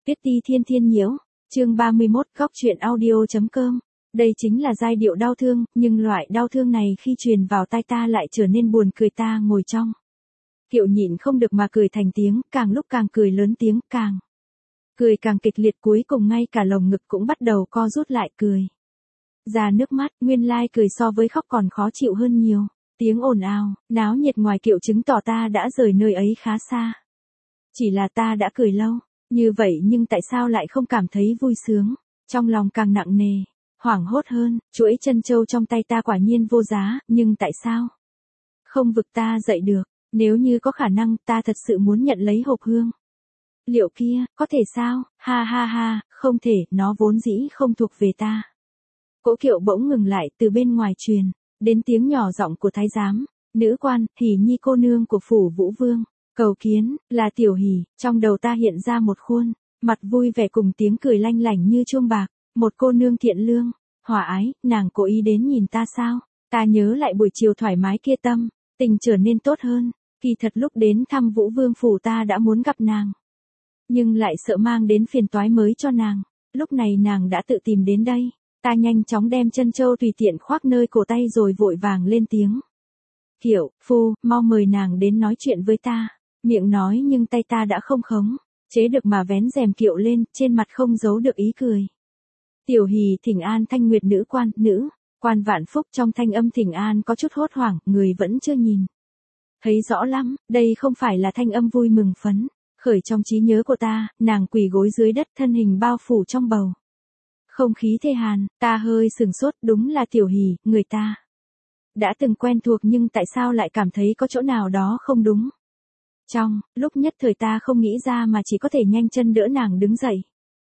Tuyết ti thiên thiên nhiễu, chương 31 góc truyện audio.com. Đây chính là giai điệu đau thương, nhưng loại đau thương này khi truyền vào tai ta lại trở nên buồn cười. Ta ngồi trong kiệu nhịn không được mà cười thành tiếng, càng lúc càng cười lớn tiếng, càng cười càng kịch liệt, cuối cùng ngay cả lồng ngực cũng bắt đầu co rút lại, cười ra nước mắt. Nguyên lai cười so với khóc còn khó chịu hơn nhiều. Tiếng ồn ào, náo nhiệt ngoài kiệu chứng tỏ ta đã rời nơi ấy khá xa. Chỉ là ta đã cười lâu như vậy nhưng tại sao lại không cảm thấy vui sướng, trong lòng càng nặng nề, hoảng hốt hơn. Chuỗi trân châu trong tay ta quả nhiên vô giá, nhưng tại sao không vực ta dậy được? Nếu như có khả năng, ta thật sự muốn nhận lấy hộp hương liệu kia, có thể sao? Ha ha ha, không thể, nó vốn dĩ không thuộc về ta. Cỗ kiệu bỗng ngừng lại, từ bên ngoài truyền đến tiếng nhỏ giọng của thái giám, nữ quan, Hỉ Nhi cô nương của phủ Vũ Vương, cầu kiến, là Tiểu Hỉ. Trong đầu ta hiện ra một khuôn mặt vui vẻ cùng tiếng cười lanh lảnh như chuông bạc, một cô nương thiện lương, hòa ái. Nàng cố ý đến nhìn ta sao? Ta nhớ lại buổi chiều thoải mái kia, tâm tình trở nên tốt hơn. Kỳ thật lúc đến thăm Vũ Vương phủ ta đã muốn gặp nàng, nhưng lại sợ mang đến phiền toái mới cho nàng. Lúc này nàng đã tự tìm đến đây. Ta nhanh chóng đem trân châu tùy tiện khoác nơi cổ tay rồi vội vàng lên tiếng. Kiệu phu, mau mời nàng đến nói chuyện với ta. Miệng nói nhưng tay ta đã không khống chế được mà vén rèm kiệu lên, trên mặt không giấu được ý cười. Tiểu Hỉ thỉnh an Thanh Nguyệt nữ quan vạn phúc. Trong thanh âm thỉnh an có chút hốt hoảng, người vẫn chưa nhìn thấy rõ lắm. Đây không phải là thanh âm vui mừng phấn khởi trong trí nhớ của ta. Nàng quỳ gối dưới đất, thân hình bao phủ trong bầu không khí thê hàn. Ta hơi sừng sốt, đúng là Tiểu Hỉ, người ta đã từng quen thuộc, nhưng tại sao lại cảm thấy có chỗ nào đó không đúng? Trong lúc nhất thời ta không nghĩ ra mà chỉ có thể nhanh chân đỡ nàng đứng dậy.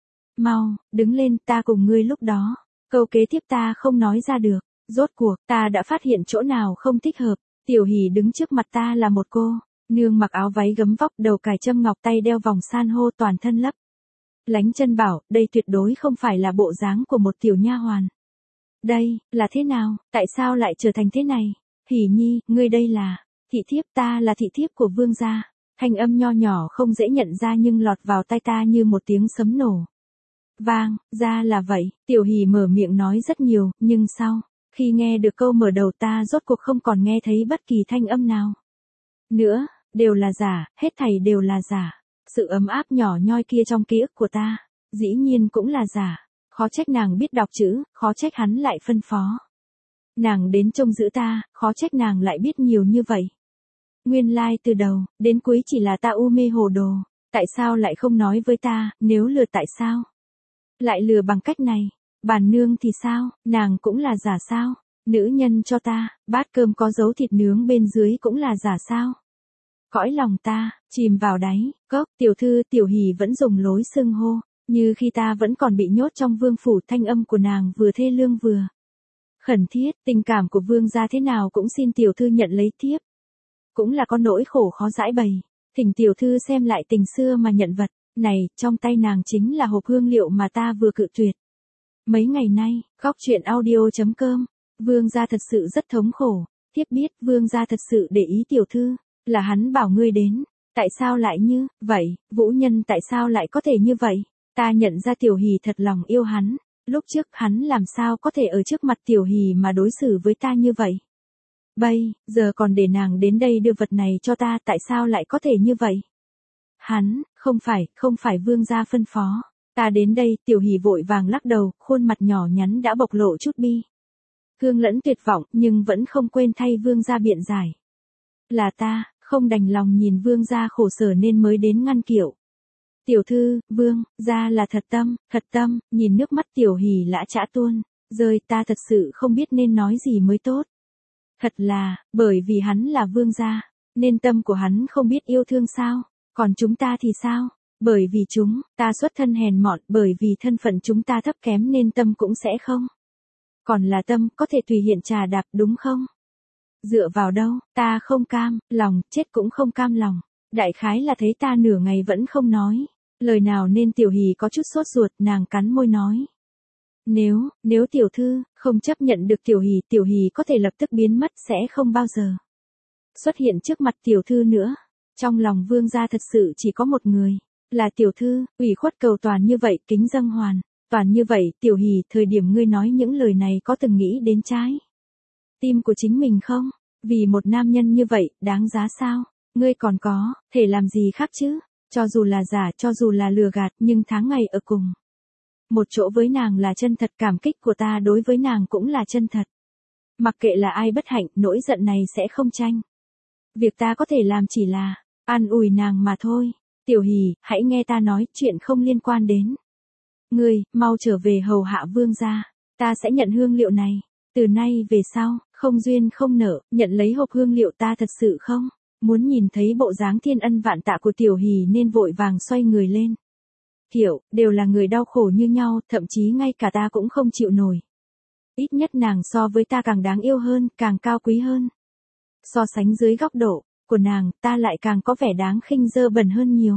Mau, đứng lên, ta cùng ngươi. Lúc đó, câu kế tiếp ta không nói ra được. Rốt cuộc, ta đã phát hiện chỗ nào không thích hợp. Tiểu Hỉ đứng trước mặt ta là một cô nương mặc áo váy gấm vóc, đầu cài châm ngọc, tay đeo vòng san hô, toàn thân lấp lánh chân bảo. Đây tuyệt đối không phải là bộ dáng của một tiểu nha hoàn. Đây là thế nào? Tại sao lại trở thành thế này? Hỉ Nhi, ngươi đây là thị thiếp. Ta là thị thiếp của vương gia. Thanh âm nho nhỏ không dễ nhận ra nhưng lọt vào tai ta như một tiếng sấm nổ vang. Ra là vậy. Tiểu Hỉ mở miệng nói rất nhiều, nhưng sau khi nghe được câu mở đầu, ta rốt cuộc không còn nghe thấy bất kỳ thanh âm nào nữa. Đều là giả, hết thảy đều là giả. Sự ấm áp nhỏ nhoi kia trong ký ức của ta, dĩ nhiên cũng là giả. Khó trách nàng biết đọc chữ, khó trách hắn lại phân phó nàng đến trông giữ ta, khó trách nàng lại biết nhiều như vậy. Nguyên lai từ đầu đến cuối chỉ là ta u mê hồ đồ. Tại sao lại không nói với ta? Nếu lừa, tại sao lại lừa bằng cách này? Bản nương thì sao? Nàng cũng là giả sao? Nữ nhân cho ta bát cơm có dấu thịt nướng bên dưới cũng là giả sao? Cõi lòng ta chìm vào đáy cốc. Tiểu thư. Tiểu Hỉ vẫn dùng lối xưng hô như khi ta vẫn còn bị nhốt trong vương phủ. Thanh âm của nàng vừa thê lương vừa khẩn thiết. Tình cảm của vương gia thế nào cũng xin tiểu thư nhận lấy thiếp. Cũng là có nỗi khổ khó giải bày. Thỉnh tiểu thư xem lại tình xưa mà nhận vật này. Trong tay nàng chính là hộp hương liệu mà ta vừa cự tuyệt mấy ngày nay. Góc truyện audio.com. Vương gia thật sự rất thống khổ. Thiếp biết vương gia thật sự để ý tiểu thư. Là hắn bảo ngươi đến. Tại sao lại như vậy? Vũ Nhân tại sao lại có thể như vậy? Ta nhận ra Tiểu Hỉ thật lòng yêu hắn. Lúc trước hắn làm sao có thể ở trước mặt Tiểu Hỉ mà đối xử với ta như vậy? Bây giờ còn để nàng đến đây đưa vật này cho ta. Tại sao lại có thể như vậy? Hắn, không phải vương gia phân phó ta đến đây. Tiểu Hỉ vội vàng lắc đầu, khuôn mặt nhỏ nhắn đã bộc lộ chút bi thương lẫn tuyệt vọng, nhưng vẫn không quên thay vương gia biện giải. Là ta không đành lòng nhìn vương gia khổ sở nên mới đến ngăn kiệu. Tiểu thư, vương gia là thật tâm. Nhìn nước mắt Tiểu Hỉ lã chã tuôn rơi, ta thật sự không biết nên nói gì mới tốt. Thật là, bởi vì hắn là vương gia, nên tâm của hắn không biết yêu thương sao? Còn chúng ta thì sao? Bởi vì chúng ta xuất thân hèn mọn, bởi vì thân phận chúng ta thấp kém nên tâm cũng sẽ không còn là tâm, có thể tùy hiện trà đạp, đúng không? Dựa vào đâu? Ta không cam lòng, chết cũng không cam lòng. Đại khái là thấy ta nửa ngày vẫn không nói lời nào nên Tiểu Hỉ có chút sốt ruột. Nàng cắn môi nói. Nếu tiểu thư không chấp nhận được Tiểu Hỉ có thể lập tức biến mất, sẽ không bao giờ xuất hiện trước mặt tiểu thư nữa. Trong lòng vương gia thật sự chỉ có một người, Là tiểu thư, ủy khuất cầu toàn như vậy, kính dâng hoàn. Toàn như vậy, Tiểu Hỷ, thời điểm ngươi nói những lời này có từng nghĩ đến trái tim của chính mình không? Vì một nam nhân như vậy, đáng giá sao? Ngươi còn có, thể làm gì khác chứ? Cho dù là giả, cho dù là lừa gạt, nhưng tháng ngày ở cùng một chỗ với nàng là chân thật, cảm kích của ta đối với nàng cũng là chân thật. Mặc kệ là ai bất hạnh, nỗi giận này sẽ không tranh. Việc ta có thể làm chỉ là an ủi nàng mà thôi. Tiểu Hỷ, hãy nghe ta nói, chuyện không liên quan đến ngươi, mau trở về hầu hạ vương gia. Ta sẽ nhận hương liệu này. Từ nay về sau, không duyên không nợ, nhận lấy hộp hương liệu ta thật sự không muốn nhìn thấy bộ dáng thiên ân vạn tạ của Tiểu Hỷ nên vội vàng xoay người lên. Kiểu, đều là người đau khổ như nhau, thậm chí ngay cả ta cũng không chịu nổi. Ít nhất nàng so với ta càng đáng yêu hơn, càng cao quý hơn. So sánh dưới góc độ của nàng, ta lại càng có vẻ đáng khinh dơ bẩn hơn nhiều.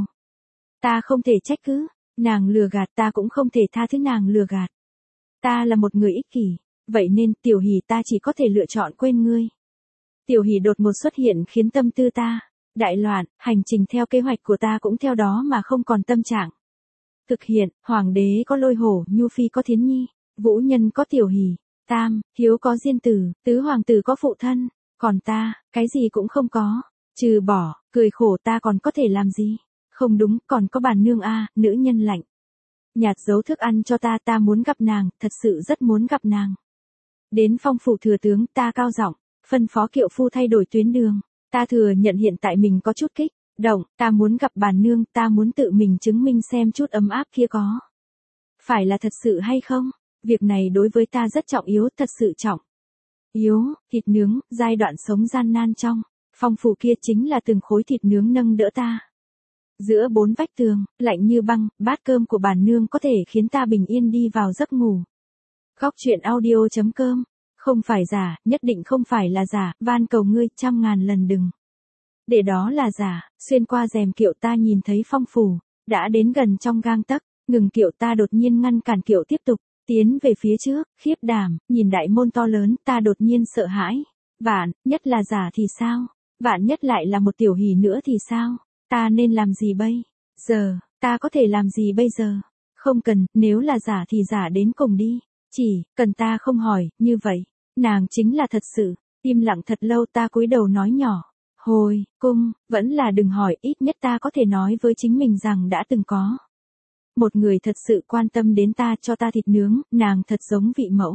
Ta không thể trách cứ nàng lừa gạt, ta cũng không thể tha thứ nàng lừa gạt. Ta là một người ích kỷ, vậy nên Tiểu Hỷ ta chỉ có thể lựa chọn quên ngươi. Tiểu Hỷ đột ngột xuất hiện khiến tâm tư ta đại loạn, hành trình theo kế hoạch của ta cũng theo đó mà không còn tâm trạng thực hiện. Hoàng đế có Lôi Hổ, Nhu Phi có Thiến Nhi, Vũ Nhân có Tiểu Hỷ, Tam Hiếu có Diên Tử, Tứ Hoàng tử có phụ thân, còn ta, cái gì cũng không có, trừ bỏ cười khổ ta còn có thể làm gì? Không đúng, còn có bản nương a, nữ nhân lạnh nhạt giấu thức ăn cho ta, ta muốn gặp nàng, thật sự rất muốn gặp nàng. Đến Phong phủ thừa tướng, ta cao giọng phân phó kiệu phu thay đổi tuyến đường. Ta thừa nhận hiện tại mình có chút kích động, ta muốn gặp bản nương, ta muốn tự mình chứng minh xem chút ấm áp kia có phải là thật sự hay không. Việc này đối với ta rất trọng yếu, thật sự trọng yếu. Thịt nướng, giai đoạn sống gian nan trong Phong phủ kia chính là từng khối thịt nướng nâng đỡ ta. Giữa bốn vách tường, lạnh như băng, bát cơm của bản nương có thể khiến ta bình yên đi vào giấc ngủ. Góc truyện audio.com. Không phải giả, nhất định không phải là giả, van cầu ngươi, 100.000 lần đừng để đó là giả. Xuyên qua rèm kiệu ta nhìn thấy Phong phủ đã đến gần trong gang tấc, ngừng kiệu ta đột nhiên ngăn cản kiệu tiếp tục tiến về phía trước, khiếp đảm, nhìn đại môn to lớn, ta đột nhiên sợ hãi. Vạn nhất là giả thì sao? Vạn nhất lại là một Tiểu Hỷ nữa thì sao? Ta nên làm gì bây giờ? Ta có thể làm gì bây giờ? Không cần, nếu là giả thì giả đến cùng đi. Chỉ cần ta không hỏi, như vậy, nàng chính là thật sự. Im lặng thật lâu ta cúi đầu nói nhỏ. Hồi cung, vẫn là đừng hỏi, ít nhất ta có thể nói với chính mình rằng đã từng có một người thật sự quan tâm đến ta, cho ta thịt nướng, nàng thật giống vị mẫu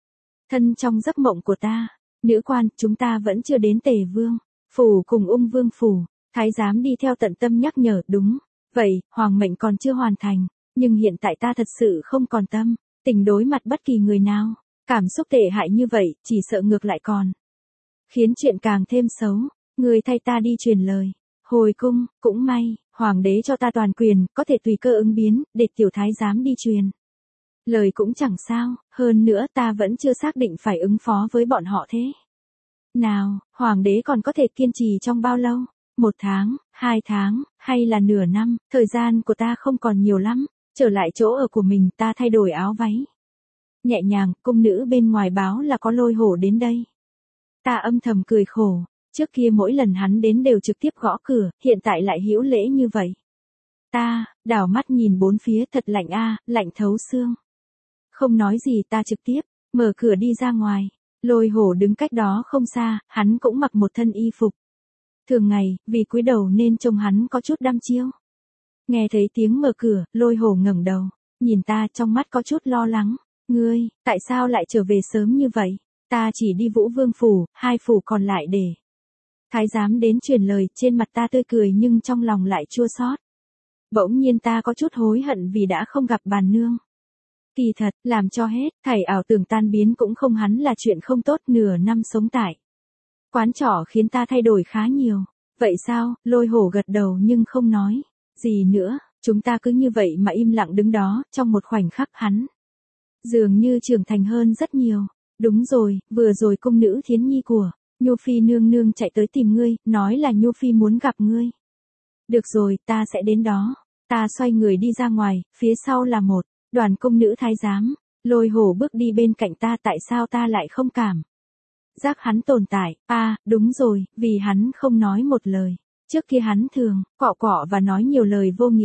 thân trong giấc mộng của ta. Nữ quan, chúng ta vẫn chưa đến Tề Vương phủ cùng Ung Vương phủ. Thái giám đi theo tận tâm nhắc nhở, đúng vậy, hoàng mệnh còn chưa hoàn thành, nhưng hiện tại ta thật sự không còn tâm tình đối mặt bất kỳ người nào. Cảm xúc tệ hại như vậy, chỉ sợ ngược lại còn khiến chuyện càng thêm xấu. Người thay ta đi truyền lời. Hồi cung, cũng may, hoàng đế cho ta toàn quyền, có thể tùy cơ ứng biến, để tiểu thái giám đi truyền lời cũng chẳng sao, hơn nữa ta vẫn chưa xác định phải ứng phó với bọn họ thế nào. Hoàng đế còn có thể kiên trì trong bao lâu? 1 tháng, 2 tháng, hay là nửa năm? Thời gian của ta không còn nhiều lắm. Trở lại chỗ ở của mình, ta thay đổi áo váy nhẹ nhàng, cung nữ bên ngoài báo là có Lôi Hổ đến đây. Ta âm thầm cười khổ, trước kia mỗi lần hắn đến đều trực tiếp gõ cửa, hiện tại lại hữu lễ như vậy. Ta đảo mắt nhìn bốn phía, thật lạnh a, lạnh thấu xương. Không nói gì, ta trực tiếp mở cửa đi ra ngoài. Lôi Hổ đứng cách đó không xa, hắn cũng mặc một thân y phục thường ngày, vì cúi đầu nên trông hắn có chút đăm chiêu. Nghe thấy tiếng mở cửa, Lôi Hổ ngẩng đầu, nhìn ta, trong mắt có chút lo lắng. Ngươi, tại sao lại trở về sớm như vậy? Ta chỉ đi Vũ Vương phủ, 2 phủ còn lại để thái giám đến truyền lời. Trên mặt ta tươi cười nhưng trong lòng lại chua xót. Bỗng nhiên ta có chút hối hận vì đã không gặp bản nương. Kỳ thật, làm cho hết thảy ảo tưởng tan biến cũng không hẳn là chuyện không tốt. Nửa năm sống tại quán trọ khiến ta thay đổi khá nhiều. Vậy sao? Lôi Hổ gật đầu nhưng không nói gì nữa. Chúng ta cứ như vậy mà im lặng đứng đó. Trong một khoảnh khắc hắn dường như trưởng thành hơn rất nhiều. Đúng rồi, vừa rồi cung nữ Thiến Nhi của Nhu Phi nương nương chạy tới tìm ngươi, nói là Nhu Phi muốn gặp ngươi. Được rồi, ta sẽ đến đó. Ta xoay người đi ra ngoài, phía sau là một đoàn cung nữ thái giám. Lôi Hổ bước đi bên cạnh ta, tại sao ta lại không cảm giác hắn tồn tại? Đúng rồi, vì hắn không nói một lời. Trước kia hắn thường cọ cọ và nói nhiều lời vô nghĩa.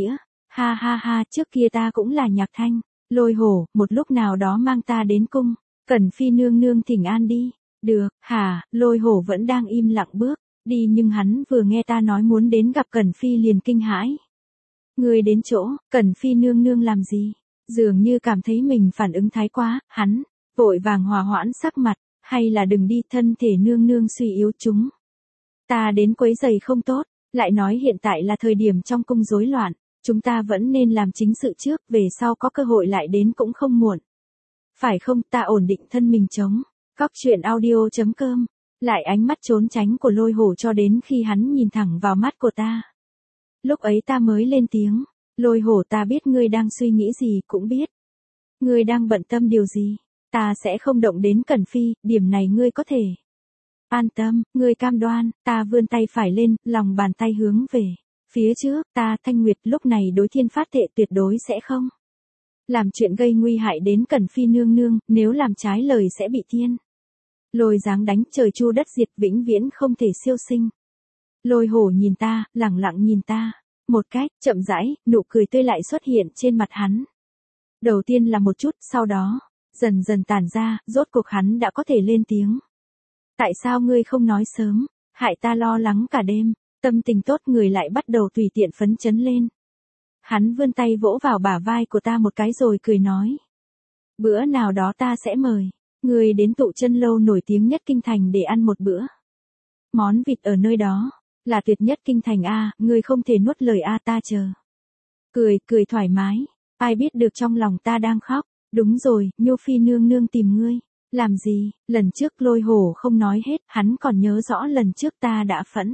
Ha ha ha, trước kia ta cũng là Nhạc Thanh. Lôi hổ, một lúc nào đó mang ta đến cung. Cẩn Phi nương nương thỉnh an đi. Được, hả, lôi hổ vẫn đang im lặng bước đi nhưng hắn vừa nghe ta nói muốn đến gặp Cẩn Phi liền kinh hãi. Người đến chỗ, Cẩn Phi nương nương làm gì? Dường như cảm thấy mình phản ứng thái quá, hắn vội vàng hòa hoãn sắc mặt, hay là đừng đi, thân thể nương nương suy yếu chúng. Ta đến quấy giày không tốt, lại nói hiện tại là thời điểm trong cung rối loạn, chúng ta vẫn nên làm chính sự trước, về sau có cơ hội lại đến cũng không muộn. Phải không, ta ổn định thân mình chống. Góc chuyện audio.com, lại ánh mắt trốn tránh của lôi hổ cho đến khi hắn nhìn thẳng vào mắt của ta. Lúc ấy ta mới lên tiếng, lôi hổ, ta biết ngươi đang suy nghĩ gì, cũng biết. Ngươi đang bận tâm điều gì, ta sẽ không động đến Cẩn Phi, điểm này ngươi có thể an tâm, ngươi cam đoan. Ta vươn tay phải lên, lòng bàn tay hướng về phía trước, ta Thanh Nguyệt lúc này đối thiên phát thệ tuyệt đối sẽ không làm chuyện gây nguy hại đến Cẩn Phi nương nương, nếu làm trái lời sẽ bị thiên lôi giáng đánh trời chu đất diệt, vĩnh viễn không thể siêu sinh. Lôi hổ nhìn ta, lẳng lặng nhìn ta, một cách chậm rãi, nụ cười tươi lại xuất hiện trên mặt hắn. Đầu tiên là một chút, sau đó dần dần tản ra, rốt cuộc hắn đã có thể lên tiếng. Tại sao ngươi không nói sớm, hại ta lo lắng cả đêm. Tâm tình tốt người lại bắt đầu tùy tiện phấn chấn lên. Hắn vươn tay vỗ vào bả vai của ta một cái rồi cười nói. Bữa nào đó ta sẽ mời ngươi đến Tụ Chân lâu nổi tiếng nhất kinh thành để ăn một bữa. Món vịt ở nơi đó là tuyệt nhất kinh thành a, ngươi không thể nuốt lời a, ta chờ. Cười thoải mái, ai biết được trong lòng ta đang khóc. Đúng rồi, Nhu Phi nương nương tìm ngươi. Làm gì? Lần trước lôi hổ không nói hết, hắn còn nhớ rõ lần trước ta đã phẫn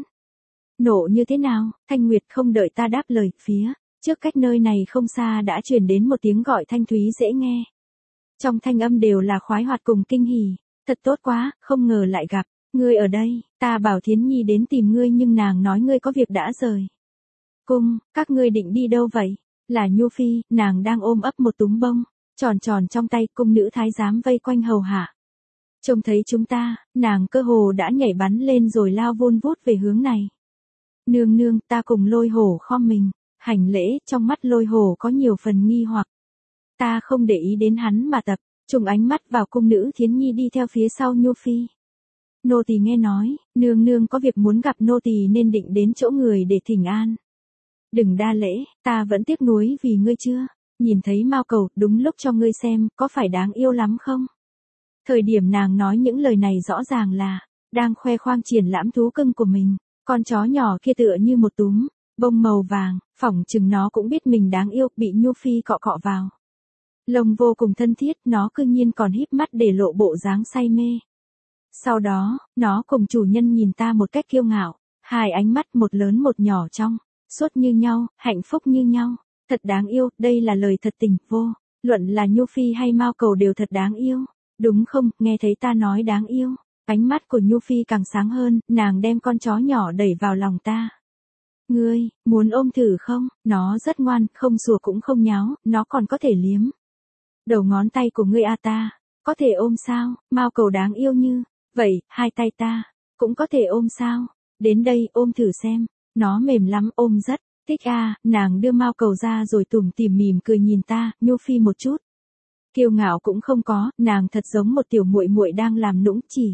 nộ như thế nào. Thanh Nguyệt không đợi ta đáp lời, phía trước cách nơi này không xa đã truyền đến một tiếng gọi thanh thúy dễ nghe. Trong thanh âm đều là khoái hoạt cùng kinh hỉ. Thật tốt quá, không ngờ lại gặp ngươi ở đây. Ta bảo Thiến Nhi đến tìm ngươi nhưng nàng nói ngươi có việc đã rời cung. Các ngươi định đi đâu vậy? Là Nhu Phi, nàng đang ôm ấp một túm bông tròn tròn trong tay, cung nữ thái giám vây quanh hầu hạ. Trông thấy chúng ta, nàng cơ hồ đã nhảy bắn lên rồi lao vun vút về hướng này. Nương nương, ta cùng lôi hổ khom mình hành lễ, trong mắt lôi hổ có nhiều phần nghi hoặc. Ta không để ý đến hắn mà tập trung ánh mắt vào cung nữ Thiến Nhi đi theo phía sau Nhu Phi. Nô tỳ nghe nói, nương nương có việc muốn gặp nô tỳ nên định đến chỗ người để thỉnh an. Đừng đa lễ, ta vẫn tiếc nuối vì ngươi chưa nhìn thấy Mao Cầu, đúng lúc cho ngươi xem, có phải đáng yêu lắm không? Thời điểm nàng nói những lời này rõ ràng là đang khoe khoang triển lãm thú cưng của mình. Con chó nhỏ kia tựa như một túm bông màu vàng, phỏng chừng nó cũng biết mình đáng yêu, bị Nhu Phi cọ cọ vào lông vô cùng thân thiết, nó cư nhiên còn híp mắt để lộ bộ dáng say mê. Sau đó, nó cùng chủ nhân nhìn ta một cách kiêu ngạo, hai ánh mắt một lớn một nhỏ trong suốt như nhau, hạnh phúc như nhau. Thật đáng yêu, đây là lời thật tình, vô luận là Nhu Phi hay Mao Cầu đều thật đáng yêu. Đúng không, nghe thấy ta nói đáng yêu. Ánh mắt của Nhu Phi càng sáng hơn, nàng đem con chó nhỏ đẩy vào lòng ta. Ngươi, muốn ôm thử không? Nó rất ngoan, không sủa cũng không nháo, nó còn có thể liếm đầu ngón tay của ngươi a. Ta có thể ôm sao? Mao Cầu đáng yêu như vậy, hai tay ta cũng có thể ôm sao? Đến đây, ôm thử xem. Nó mềm lắm, ôm rất thích a. Nàng đưa Mao Cầu ra rồi tủm tỉm mỉm cười nhìn ta. Nhu Phi một chút kiêu ngạo cũng không có, nàng thật giống một tiểu muội muội đang làm nũng, chỉ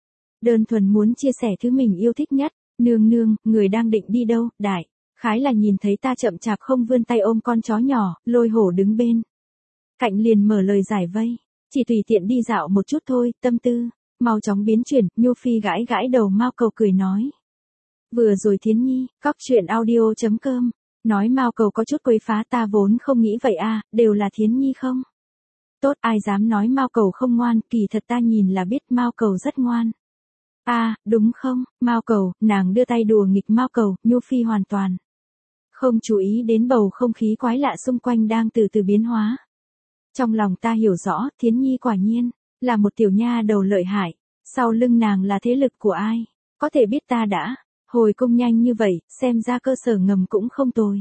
đơn thuần muốn chia sẻ thứ mình yêu thích nhất. Nương nương, người đang định đi đâu? Đại khái là nhìn thấy ta chậm chạp không vươn tay ôm con chó nhỏ, lôi hổ đứng bên cạnh liền mở lời giải vây. Chỉ tùy tiện đi dạo một chút thôi, tâm tư mau chóng biến chuyển. Nhu Phi gãi gãi đầu Mao Cầu cười nói. Vừa rồi Thiến Nhi, góc chuyện audio.com, nói Mao Cầu có chút quấy phá, ta vốn không nghĩ vậy a, đều là Thiến Nhi không? Tốt, ai dám nói Mao Cầu không ngoan, kỳ thật ta nhìn là biết Mao Cầu rất ngoan. À, đúng không, Mao Cầu, nàng đưa tay đùa nghịch Mao Cầu. Nhu Phi hoàn toàn không chú ý đến bầu không khí quái lạ xung quanh đang từ từ biến hóa. Trong lòng ta hiểu rõ, Thiến Nhi quả nhiên là một tiểu nha đầu lợi hại. Sau lưng nàng là thế lực của ai? Có thể biết ta đã hồi cung nhanh như vậy, xem ra cơ sở ngầm cũng không tồi.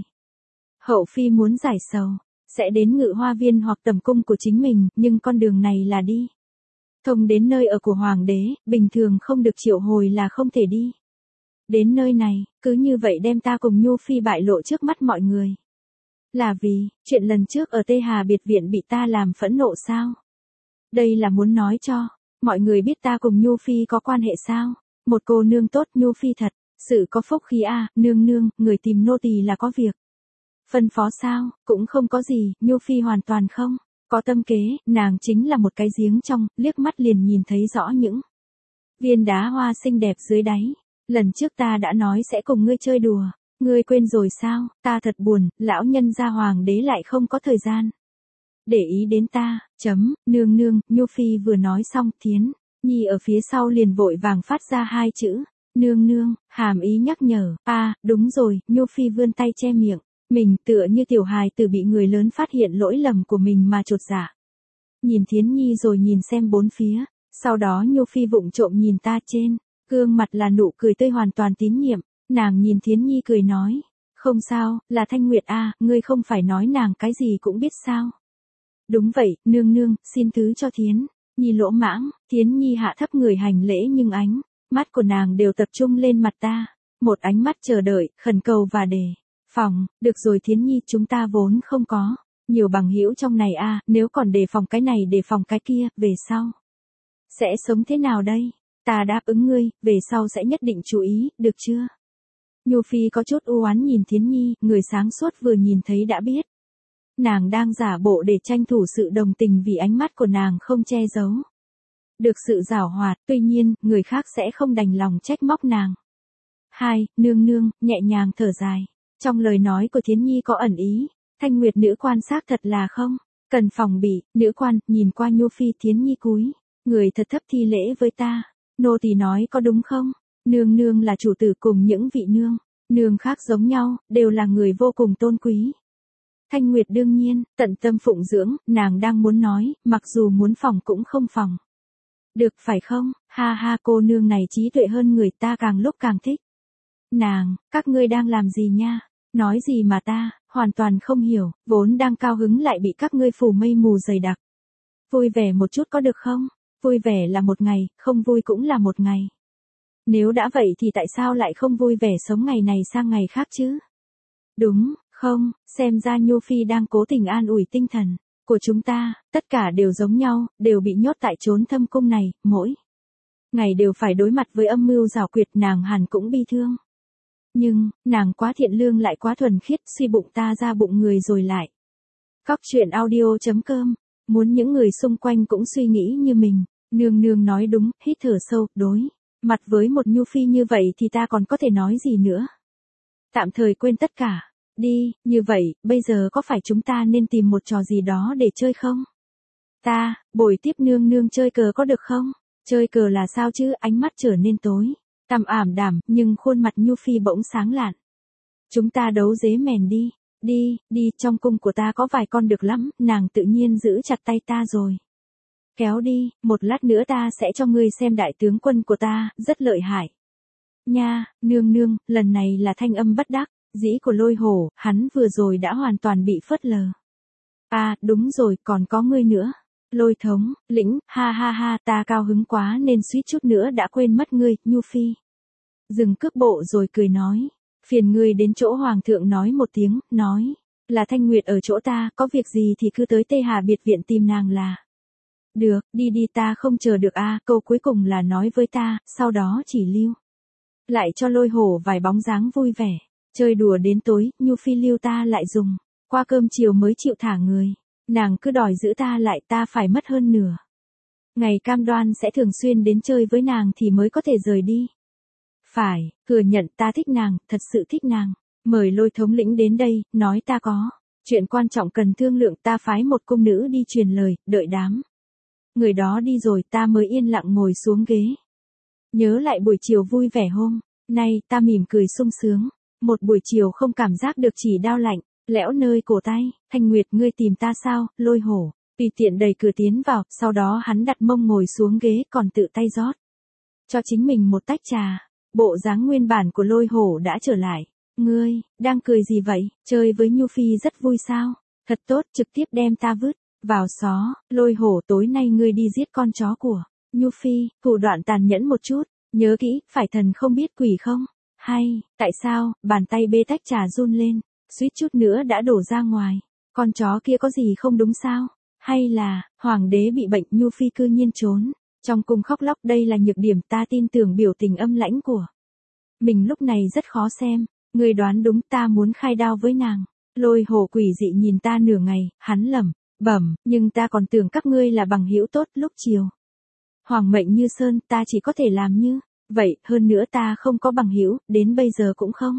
Hậu Phi muốn giải sầu, sẽ đến Ngự Hoa Viên hoặc tầm cung của chính mình, nhưng con đường này là đi thông đến nơi ở của Hoàng đế, bình thường không được triệu hồi là không thể đi đến nơi này, cứ như vậy đem ta cùng Nhu Phi bại lộ trước mắt mọi người. Là vì, chuyện lần trước ở Tê Hà biệt viện bị ta làm phẫn nộ sao? Đây là muốn nói cho mọi người biết ta cùng Nhu Phi có quan hệ sao? Một cô nương tốt Nhu Phi thật, sự có phúc khí a, nương nương, người tìm nô tỳ là có việc. Phân phó sao, cũng không có gì, Nhu Phi hoàn toàn không có tâm kế, nàng chính là một cái giếng trong, liếc mắt liền nhìn thấy rõ những viên đá hoa xinh đẹp dưới đáy. Lần trước ta đã nói sẽ cùng ngươi chơi đùa, ngươi quên rồi sao? Ta thật buồn, lão nhân gia hoàng đế lại không có thời gian để ý đến ta. Nương nương, Nhu Phi vừa nói xong, Thiến Nhi ở phía sau liền vội vàng phát ra hai chữ, nương nương, hàm ý nhắc nhở. Đúng rồi, Nhu Phi vươn tay che miệng mình, tựa như tiểu hài tử bị người lớn phát hiện lỗi lầm của mình mà chột dạ. Nhìn Thiến Nhi rồi nhìn xem bốn phía, sau đó Nhu Phi vụng trộm nhìn ta, trên gương mặt là nụ cười tươi hoàn toàn tín nhiệm. Nàng nhìn Thiến Nhi cười nói, không sao, là Thanh Nguyệt ngươi không phải nói nàng cái gì cũng biết sao? Đúng vậy, nương nương, xin thứ cho Thiến Nhi lỗ mãng. Thiến Nhi hạ thấp người hành lễ nhưng ánh mắt của nàng đều tập trung lên mặt ta, một ánh mắt chờ đợi, khẩn cầu và đề phòng. Được rồi Thiến Nhi, chúng ta vốn không có nhiều bằng hữu trong này nếu còn đề phòng cái này đề phòng cái kia, về sau sẽ sống thế nào đây? Ta đáp ứng ngươi, về sau sẽ nhất định chú ý, được chưa? Nhu Phi có chút u oán nhìn Thiến Nhi, người sáng suốt vừa nhìn thấy đã biết nàng đang giả bộ để tranh thủ sự đồng tình vì ánh mắt của nàng không che giấu được sự giảo hoạt, tuy nhiên, người khác sẽ không đành lòng trách móc nàng. Nương nương, nhẹ nhàng thở dài. Trong lời nói của Thiến Nhi có ẩn ý, Thanh Nguyệt nữ quan xác thật là không cần phòng bị. Nữ quan nhìn qua Nhu Phi, Thiến Nhi cúi người thật thấp thi lễ với ta. Nô tỳ nói có đúng không? Nương nương là chủ tử cùng những vị nương khác giống nhau, đều là người vô cùng tôn quý. Thanh Nguyệt đương nhiên tận tâm phụng dưỡng, nàng đang muốn nói, mặc dù muốn phòng cũng không phòng được, phải không? Cô nương này trí tuệ hơn người, ta càng lúc càng thích nàng. Các ngươi đang làm gì nha? Nói gì mà ta hoàn toàn không hiểu, vốn đang cao hứng lại bị các ngươi phủ mây mù dày đặc. Vui vẻ một chút có được không? Vui vẻ là một ngày, không vui cũng là một ngày. Nếu đã vậy thì tại sao lại không vui vẻ sống ngày này sang ngày khác chứ? Đúng không? Xem ra Nhu Phi đang cố tình an ủi tinh thần của chúng ta, tất cả đều giống nhau, đều bị nhốt tại chốn thâm cung này, mỗi ngày đều phải đối mặt với âm mưu giảo quyệt, nàng hẳn cũng bi thương. Nhưng, nàng quá thiện lương lại quá thuần khiết, suy bụng ta ra bụng người rồi lại. Cóc truyện audio.com, muốn những người xung quanh cũng suy nghĩ như mình. Nương nương nói đúng, hít thở sâu, đối mặt với một Nhu Phi như vậy thì ta còn có thể nói gì nữa. Tạm thời quên tất cả đi, như vậy, bây giờ có phải chúng ta nên tìm một trò gì đó để chơi không? Ta bồi tiếp nương nương chơi cờ có được không? Chơi cờ là sao chứ? Ánh mắt trở nên tối tăm ảm đạm, nhưng khuôn mặt Nhu Phi bỗng sáng lạn. Chúng ta đấu dế mèn đi. Đi, trong cung của ta có vài con được lắm. Nàng tự nhiên giữ chặt tay ta rồi kéo đi, một lát nữa ta sẽ cho ngươi xem đại tướng quân của ta, rất lợi hại nha. Nương nương, lần này là thanh âm bất đắc dĩ của Lôi Hổ, hắn vừa rồi đã hoàn toàn bị phớt lờ. Đúng rồi, còn có ngươi nữa. Lôi thống lĩnh, ta cao hứng quá nên suýt chút nữa đã quên mất ngươi. Nhu Phi dừng cước bộ rồi cười nói, phiền ngươi đến chỗ hoàng thượng nói một tiếng, nói là Thanh Nguyệt ở chỗ ta, có việc gì thì cứ tới Tê Hà biệt viện tìm nàng là được. Đi, ta không chờ được. Câu cuối cùng là nói với ta, sau đó chỉ lưu lại cho Lôi Hổ vài bóng dáng vui vẻ chơi đùa đến tối. Nhu Phi lưu ta lại dùng qua cơm chiều mới chịu thả người. Nàng cứ đòi giữ ta lại, ta phải mất hơn nửa ngày cam đoan sẽ thường xuyên đến chơi với nàng thì mới có thể rời đi. Phải, thừa nhận ta thích nàng, thật sự thích nàng. Mời Lôi thống lĩnh đến đây, nói ta có chuyện quan trọng cần thương lượng. Ta phái một cung nữ đi truyền lời, đợi đám người đó đi rồi ta mới yên lặng ngồi xuống ghế. Nhớ lại buổi chiều vui vẻ hôm nay, ta mỉm cười sung sướng. Một buổi chiều không cảm giác được chỉ đau lạnh lẽo nơi cổ tay. Thanh Nguyệt, ngươi tìm ta sao? Lôi Hổ tùy tiện đẩy cửa tiến vào, sau đó hắn đặt mông ngồi xuống ghế, còn tự tay rót cho chính mình một tách trà. Bộ dáng nguyên bản của Lôi Hổ đã trở lại. Ngươi đang cười gì vậy? Chơi với Nhu Phi rất vui sao? Thật tốt, trực tiếp đem ta vứt vào xó. Lôi Hổ, tối nay ngươi đi giết con chó của Nhu Phi, thủ đoạn tàn nhẫn một chút, nhớ kỹ, phải thần không biết quỷ không? Hay, tại sao? Bàn tay bê tách trà run lên. suýt chút nữa đã đổ ra ngoài. Con chó kia có gì không đúng sao? Hay là, hoàng đế bị bệnh Nhu Phi cư nhiên trốn, trong cung khóc lóc, đây là nhược điểm ta tin tưởng biểu tình âm lãnh của mình lúc này rất khó xem. Người đoán đúng, ta muốn khai đao với nàng. Lôi hổ quỷ dị nhìn ta nửa ngày, hắn lẩm bẩm, nhưng ta còn tưởng các ngươi là bằng hữu tốt. Lúc chiều hoàng mệnh như sơn, ta chỉ có thể làm như vậy, hơn nữa ta không có bằng hữu, đến bây giờ cũng không.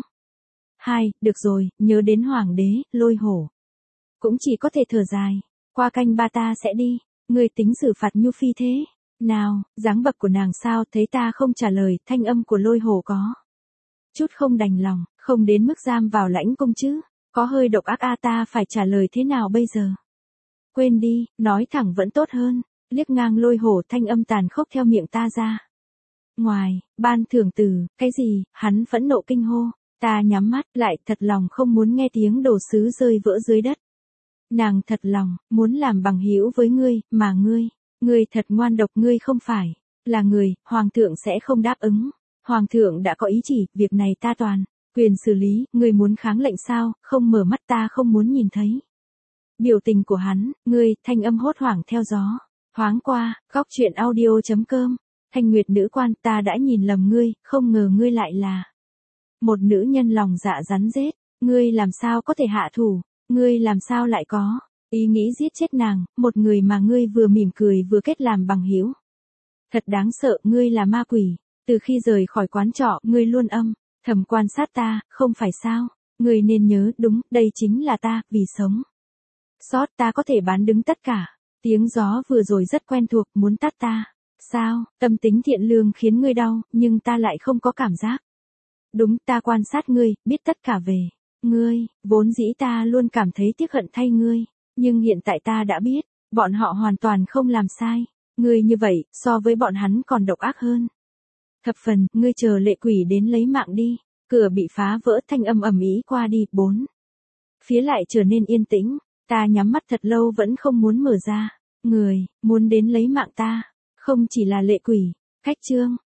Được rồi, nhớ đến hoàng đế, lôi hổ cũng chỉ có thể thở dài. Qua canh ba ta sẽ đi. Ngươi tính xử phạt Nhu Phi thế nào? Dáng bậc của nàng sao? Thấy ta không trả lời, thanh âm của lôi hổ có chút không đành lòng. Không đến mức giam vào lãnh cung chứ, có hơi độc ác a. Ta phải trả lời thế nào bây giờ? Quên đi, nói thẳng vẫn tốt hơn. Liếc ngang lôi hổ, thanh âm tàn khốc theo miệng ta ra. Ngoài, ban thưởng tử, cái gì? Hắn phẫn nộ kinh hô. Ta nhắm mắt lại, thật lòng không muốn nghe tiếng đồ sứ rơi vỡ dưới đất. Nàng thật lòng muốn làm bằng hữu với ngươi, mà ngươi thật ngoan độc, ngươi không phải là người, hoàng thượng sẽ không đáp ứng. Hoàng thượng đã có ý chỉ, việc này ta toàn quyền xử lý. Ngươi muốn kháng lệnh sao? Không mở mắt, ta không muốn nhìn thấy biểu tình của hắn. Ngươi, thanh âm hốt hoảng theo gió thoáng qua. Góc truyện audio.com. Thanh Nguyệt nữ quan, ta đã nhìn lầm ngươi, không ngờ ngươi lại là một nữ nhân lòng dạ rắn rết. Ngươi làm sao có thể hạ thủ? Ngươi làm sao lại có ý nghĩ giết chết nàng, một người mà ngươi vừa mỉm cười vừa kết làm bằng hữu? Thật đáng sợ, ngươi là ma quỷ. Từ khi rời khỏi quán trọ, ngươi luôn âm thầm quan sát ta, không phải sao? Ngươi nên nhớ, đúng, đây chính là ta, vì sống sót ta có thể bán đứng tất cả. Tiếng gió vừa rồi rất quen thuộc, muốn tát ta. Sao? Tâm tính thiện lương khiến ngươi đau, nhưng ta lại không có cảm giác. Đúng, ta quan sát ngươi, biết tất cả về ngươi. Vốn dĩ ta luôn cảm thấy tiếc hận thay ngươi, nhưng hiện tại ta đã biết, bọn họ hoàn toàn không làm sai. Ngươi như vậy, so với bọn hắn còn độc ác hơn thập phần. Ngươi chờ lệ quỷ đến lấy mạng đi. Cửa bị phá vỡ, thanh âm ầm ĩ qua đi. Bốn phía lại trở nên yên tĩnh. Ta nhắm mắt thật lâu vẫn không muốn mở ra. Người muốn đến lấy mạng ta không chỉ là lệ quỷ. Cách chương